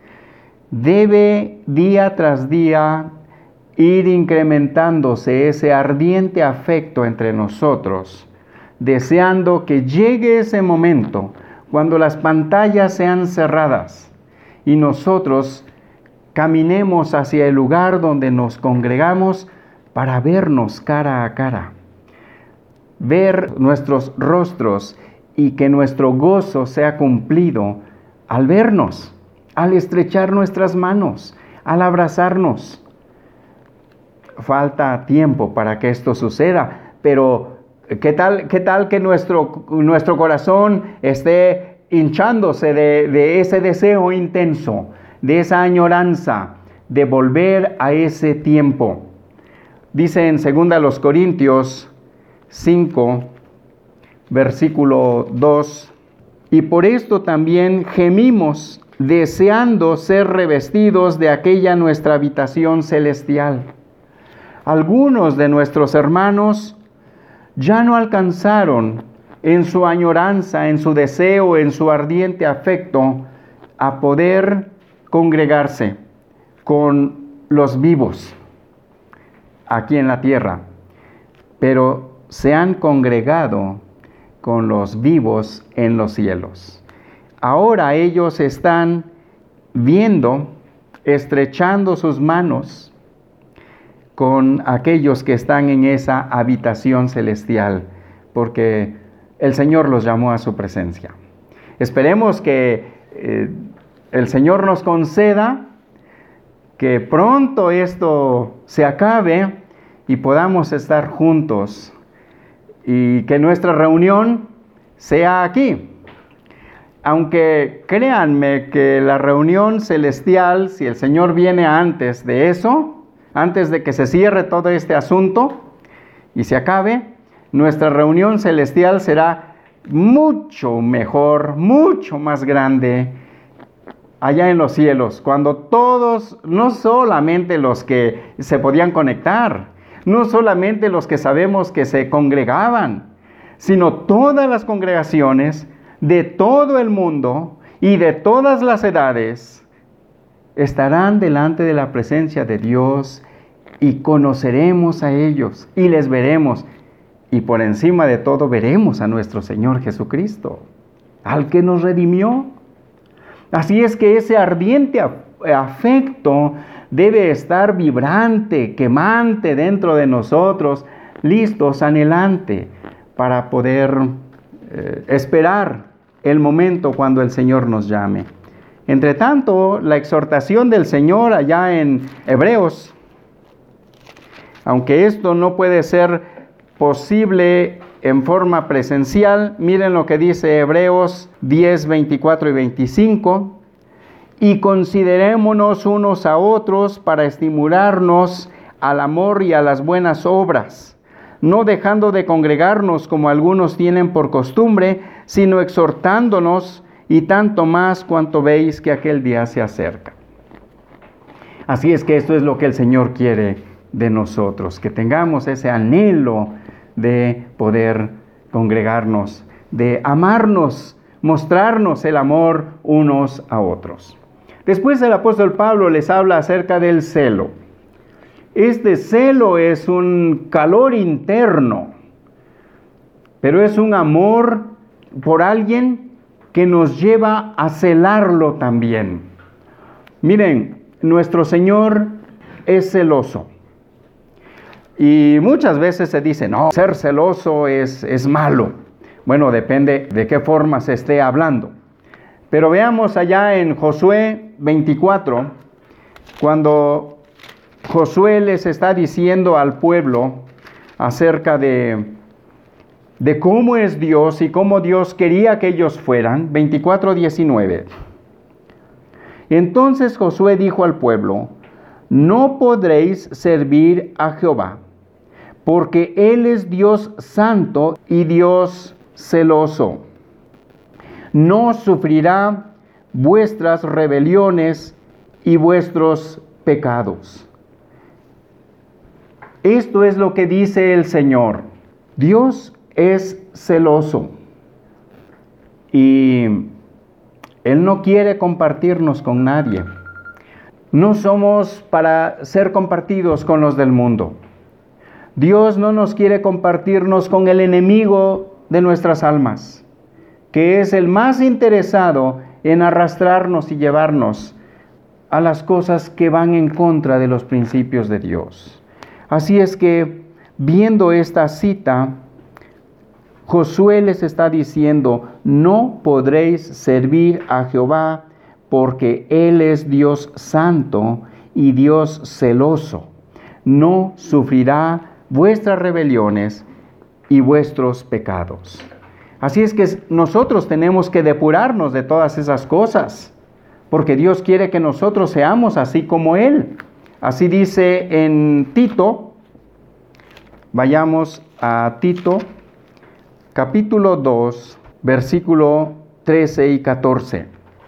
debe día tras día ir incrementándose ese ardiente afecto entre nosotros, deseando que llegue ese momento cuando las pantallas sean cerradas y nosotros caminemos hacia el lugar donde nos congregamos para vernos cara a cara, ver nuestros rostros y que nuestro gozo sea cumplido al vernos, al estrechar nuestras manos, al abrazarnos. Falta tiempo para que esto suceda, pero ¿qué tal, qué tal que nuestro, nuestro corazón esté hinchándose de, de ese deseo intenso, de esa añoranza, de volver a ese tiempo? Dice en dos Corintios cinco, versículo dos, y por esto también gemimos, deseando ser revestidos de aquella nuestra habitación celestial. Algunos de nuestros hermanos ya no alcanzaron en su añoranza, en su deseo, en su ardiente afecto, a poder congregarse con los vivos aquí en la tierra, pero se han congregado con los vivos en los cielos. Ahora ellos están viendo, estrechando sus manos con aquellos que están en esa habitación celestial, porque el Señor los llamó a su presencia. Esperemos que eh, el Señor nos conceda que pronto esto se acabe y podamos estar juntos y que nuestra reunión sea aquí. Aunque créanme que la reunión celestial, si el Señor viene antes de eso, antes de que se cierre todo este asunto y se acabe, nuestra reunión celestial será mucho mejor, mucho más grande allá en los cielos, cuando todos, no solamente los que se podían conectar, no solamente los que sabemos que se congregaban, sino todas las congregaciones de todo el mundo y de todas las edades estarán delante de la presencia de Dios y conoceremos a ellos y les veremos. Y por encima de todo veremos a nuestro Señor Jesucristo, al que nos redimió. Así es que ese ardiente afecto debe estar vibrante, quemante dentro de nosotros, listos, anhelante, para poder eh, esperar el momento cuando el Señor nos llame. Entre tanto, la exhortación del Señor allá en Hebreos, aunque esto no puede ser posible en forma presencial, miren lo que dice Hebreos diez, veinticuatro y veinticinco, y considerémonos unos a otros para estimularnos al amor y a las buenas obras, no dejando de congregarnos como algunos tienen por costumbre, sino exhortándonos, y tanto más cuanto veis que aquel día se acerca. Así es que esto es lo que el Señor quiere de nosotros, que tengamos ese anhelo de poder congregarnos, de amarnos, mostrarnos el amor unos a otros. Después el apóstol Pablo les habla acerca del celo. Este celo es un calor interno, pero es un amor por alguien que nos lleva a celarlo también. Miren, nuestro Señor es celoso. Y muchas veces se dice, no, ser celoso es, es malo. Bueno, depende de qué forma se esté hablando. Pero veamos allá en Josué veinticuatro, cuando Josué les está diciendo al pueblo acerca de, de cómo es Dios y cómo Dios quería que ellos fueran. veinticuatro diecinueve. Entonces Josué dijo al pueblo, no podréis servir a Jehová, porque Él es Dios santo y Dios celoso. No sufrirá vuestras rebeliones y vuestros pecados. Esto es lo que dice el Señor. Dios es celoso y Él no quiere compartirnos con nadie. No somos para ser compartidos con los del mundo. Dios no nos quiere compartirnos con el enemigo de nuestras almas, que es el más interesado en arrastrarnos y llevarnos a las cosas que van en contra de los principios de Dios. Así es que, viendo esta cita, Josué les está diciendo: no podréis servir a Jehová, porque Él es Dios santo y Dios celoso. No sufrirá vuestras rebeliones y vuestros pecados. Así es que nosotros tenemos que depurarnos de todas esas cosas, porque Dios quiere que nosotros seamos así como Él. Así dice en Tito. Vayamos a Tito, capítulo dos, versículo trece y catorce.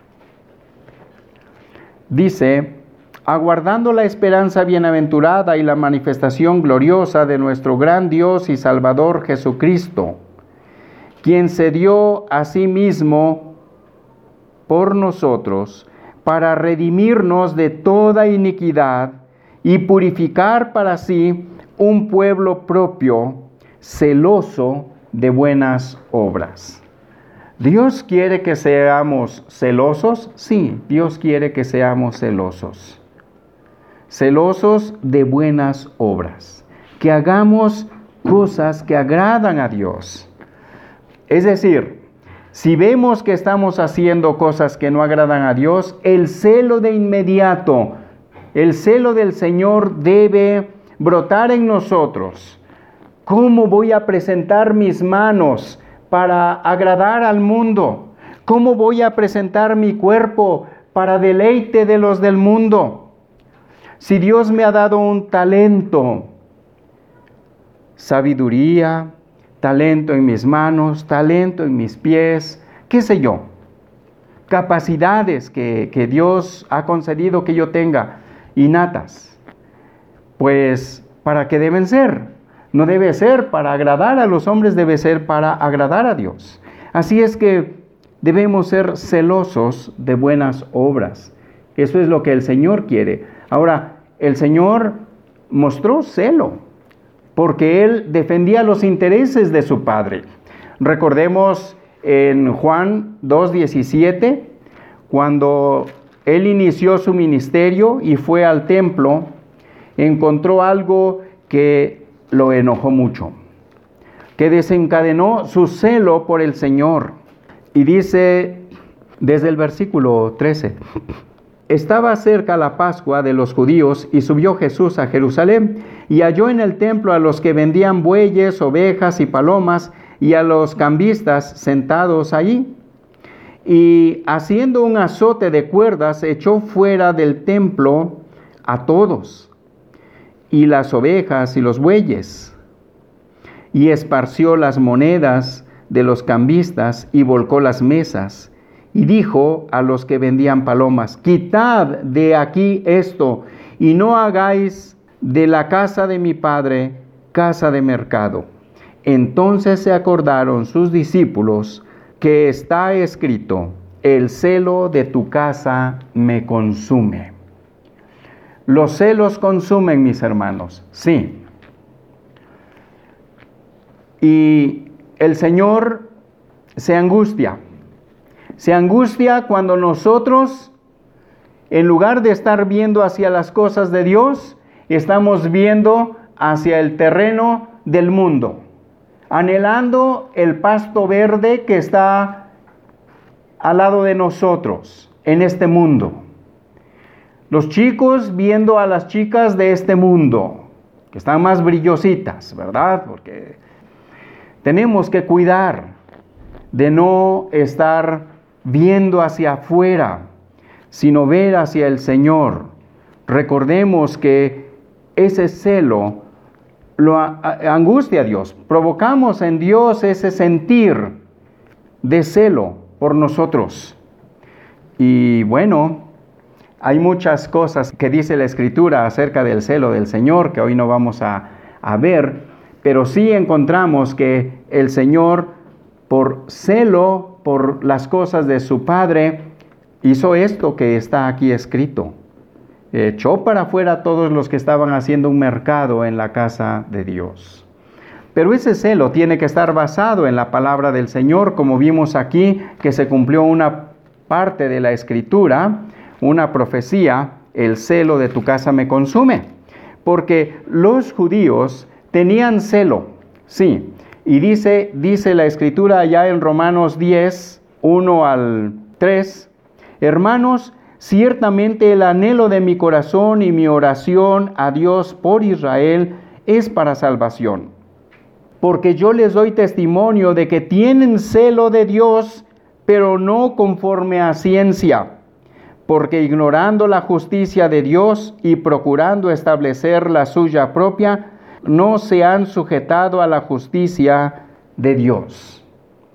Dice: aguardando la esperanza bienaventurada y la manifestación gloriosa de nuestro gran Dios y Salvador Jesucristo, quien se dio a sí mismo por nosotros para redimirnos de toda iniquidad y purificar para sí un pueblo propio, celoso de buenas obras. ¿Dios quiere que seamos celosos? Sí, Dios quiere que seamos celosos. Celosos de buenas obras. Que hagamos cosas que agradan a Dios. Es decir, si vemos que estamos haciendo cosas que no agradan a Dios, el celo de inmediato, el celo del Señor debe brotar en nosotros. ¿Cómo voy a presentar mis manos para agradar al mundo? ¿Cómo voy a presentar mi cuerpo para deleite de los del mundo? Si Dios me ha dado un talento, sabiduría, talento en mis manos, talento en mis pies, qué sé yo, capacidades que, que Dios ha concedido que yo tenga, innatas, pues ¿para qué deben ser? No debe ser para agradar a los hombres, debe ser para agradar a Dios. Así es que debemos ser celosos de buenas obras. Eso es lo que el Señor quiere. Ahora, el Señor mostró celo, porque Él defendía los intereses de su Padre. Recordemos en Juan dos diecisiete, cuando Él inició su ministerio y fue al templo, encontró algo que lo enojó mucho, que desencadenó su celo por el Señor. Y dice desde el versículo trece: estaba cerca la Pascua de los judíos y subió Jesús a Jerusalén y halló en el templo a los que vendían bueyes, ovejas y palomas y a los cambistas sentados allí. Y haciendo un azote de cuerdas echó fuera del templo a todos, y las ovejas y los bueyes, y esparció las monedas de los cambistas y volcó las mesas. Y dijo a los que vendían palomas: quitad de aquí esto, y no hagáis de la casa de mi padre casa de mercado. Entonces se acordaron sus discípulos que está escrito: el celo de tu casa me consume. Los celos consumen, mis hermanos, sí. Y el Señor se angustia. Se angustia cuando nosotros, en lugar de estar viendo hacia las cosas de Dios, estamos viendo hacia el terreno del mundo, anhelando el pasto verde que está al lado de nosotros en este mundo. Los chicos viendo a las chicas de este mundo, que están más brillositas, ¿verdad? Porque tenemos que cuidar de no estar viendo hacia afuera, sino ver hacia el Señor. Recordemos que ese celo lo angustia a Dios. Provocamos en Dios ese sentir de celo por nosotros. Y bueno, hay muchas cosas que dice la Escritura acerca del celo del Señor que hoy no vamos a, a ver, pero sí encontramos que el Señor, por celo por las cosas de su Padre, hizo esto que está aquí escrito. Echó para afuera a todos los que estaban haciendo un mercado en la casa de Dios. Pero ese celo tiene que estar basado en la palabra del Señor, como vimos aquí, que se cumplió una parte de la Escritura, una profecía: el celo de tu casa me consume. Porque los judíos tenían celo, sí, y dice, dice la Escritura allá en Romanos diez, uno al tres, hermanos, ciertamente el anhelo de mi corazón y mi oración a Dios por Israel es para salvación. Porque yo les doy testimonio de que tienen celo de Dios, pero no conforme a ciencia, porque ignorando la justicia de Dios y procurando establecer la suya propia, no se han sujetado a la justicia de Dios.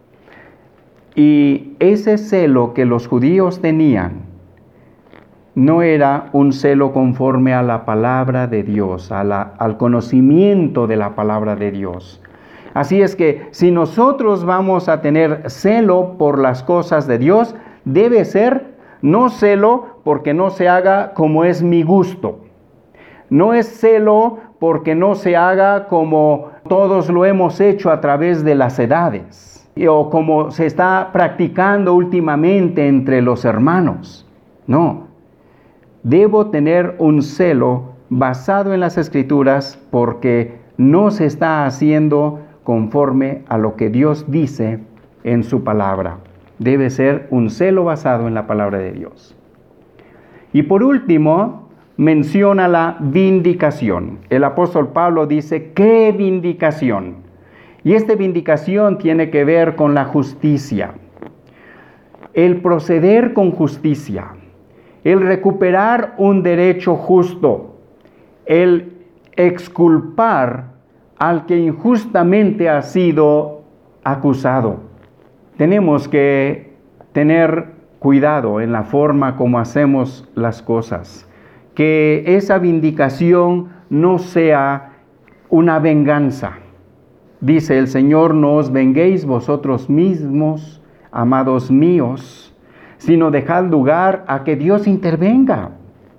Y ese celo que los judíos tenían no era un celo conforme a la palabra de Dios, a la, al conocimiento de la palabra de Dios. Así es que si nosotros vamos a tener celo por las cosas de Dios, debe ser no celo porque no se haga como es mi gusto. No es celo porque no se haga como todos lo hemos hecho a través de las edades, o como se está practicando últimamente entre los hermanos. No, debo tener un celo basado en las Escrituras porque no se está haciendo conforme a lo que Dios dice en su palabra. Debe ser un celo basado en la palabra de Dios. Y por último, menciona la vindicación. El apóstol Pablo dice, ¿qué vindicación? Y esta vindicación tiene que ver con la justicia. El proceder con justicia, el recuperar un derecho justo, el exculpar al que injustamente ha sido acusado. Tenemos que tener cuidado en la forma como hacemos las cosas, que esa vindicación no sea una venganza. Dice el Señor, no os venguéis vosotros mismos, amados míos, sino dejad lugar a que Dios intervenga.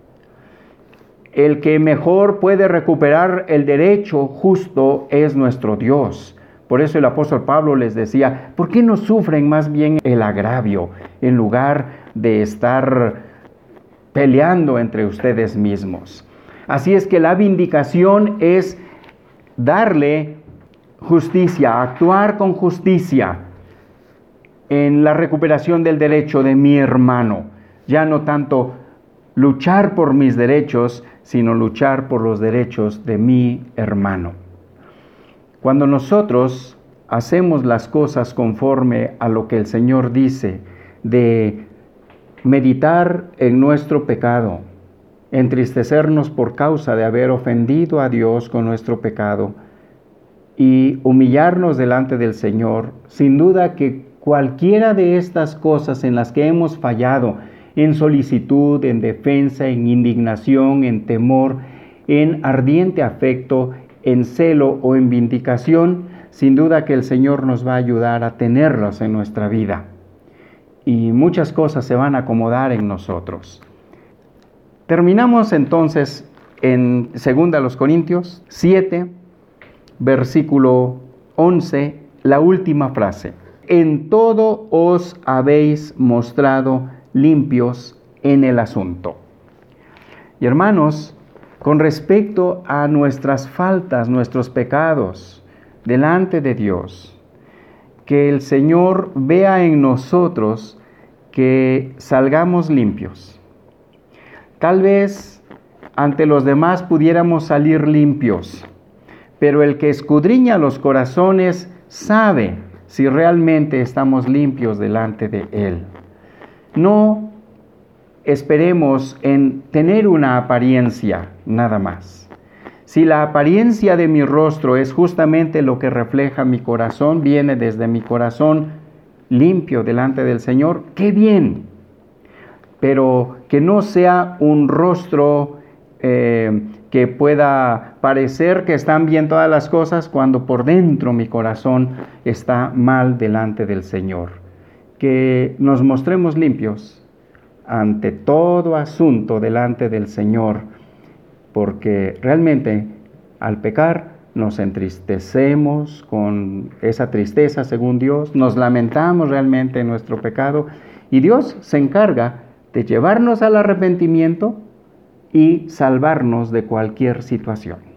El que mejor puede recuperar el derecho justo es nuestro Dios. Por eso el apóstol Pablo les decía, ¿por qué no sufren más bien el agravio en lugar de estar peleando entre ustedes mismos? Así es que la vindicación es darle justicia, actuar con justicia en la recuperación del derecho de mi hermano. Ya no tanto luchar por mis derechos, sino luchar por los derechos de mi hermano. Cuando nosotros hacemos las cosas conforme a lo que el Señor dice, de meditar en nuestro pecado, entristecernos por causa de haber ofendido a Dios con nuestro pecado y humillarnos delante del Señor, sin duda que cualquiera de estas cosas en las que hemos fallado, en solicitud, en defensa, en indignación, en temor, en ardiente afecto, en celo o en vindicación, sin duda que el Señor nos va a ayudar a tenerlos en nuestra vida. Y muchas cosas se van a acomodar en nosotros. Terminamos entonces en segunda los Corintios siete, versículo once, la última frase. En todo os habéis mostrado limpios en el asunto. Y hermanos, con respecto a nuestras faltas, nuestros pecados delante de Dios, que el Señor vea en nosotros que salgamos limpios. Tal vez ante los demás pudiéramos salir limpios, pero el que escudriña los corazones sabe si realmente estamos limpios delante de Él. No esperemos en tener una apariencia nada más. Si la apariencia de mi rostro es justamente lo que refleja mi corazón, viene desde mi corazón limpio delante del Señor, ¡qué bien! Pero que no sea un rostro eh, que pueda parecer que están bien todas las cosas cuando por dentro mi corazón está mal delante del Señor. Que nos mostremos limpios ante todo asunto delante del Señor, porque realmente al pecar nos entristecemos con esa tristeza según Dios, nos lamentamos realmente en nuestro pecado y Dios se encarga de llevarnos al arrepentimiento y salvarnos de cualquier situación.